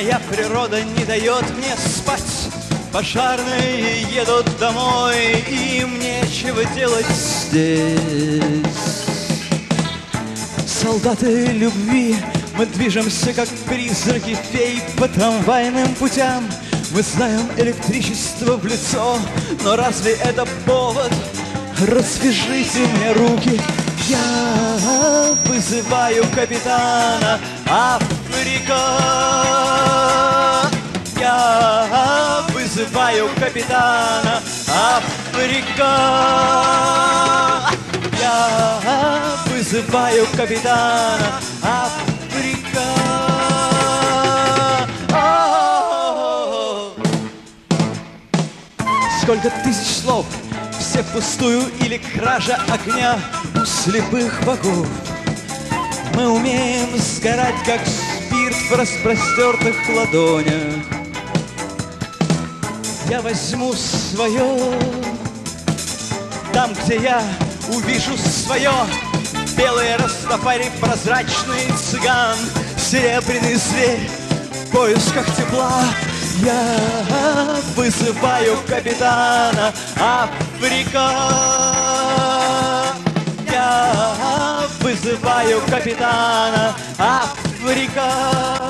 Моя природа не дает мне спать. Пожарные едут домой, им нечего делать здесь. Солдаты любви, мы движемся, как призраки фей, по трамвайным путям. Мы знаем электричество в лицо, но разве это повод? Развяжите мне руки, я вызываю капитана Африка. Я вызываю капитана Африка. Я вызываю капитана Африка. Сколько тысяч слов, все впустую или кража огня у слепых богов. Мы умеем сгорать, как спирт в распростертых ладонях. Я возьму свое там, где я увижу свое. Белые растопари, прозрачный цыган, серебряный зверь в поисках тепла. Я вызываю капитана Африка. Я вызываю капитана Африка.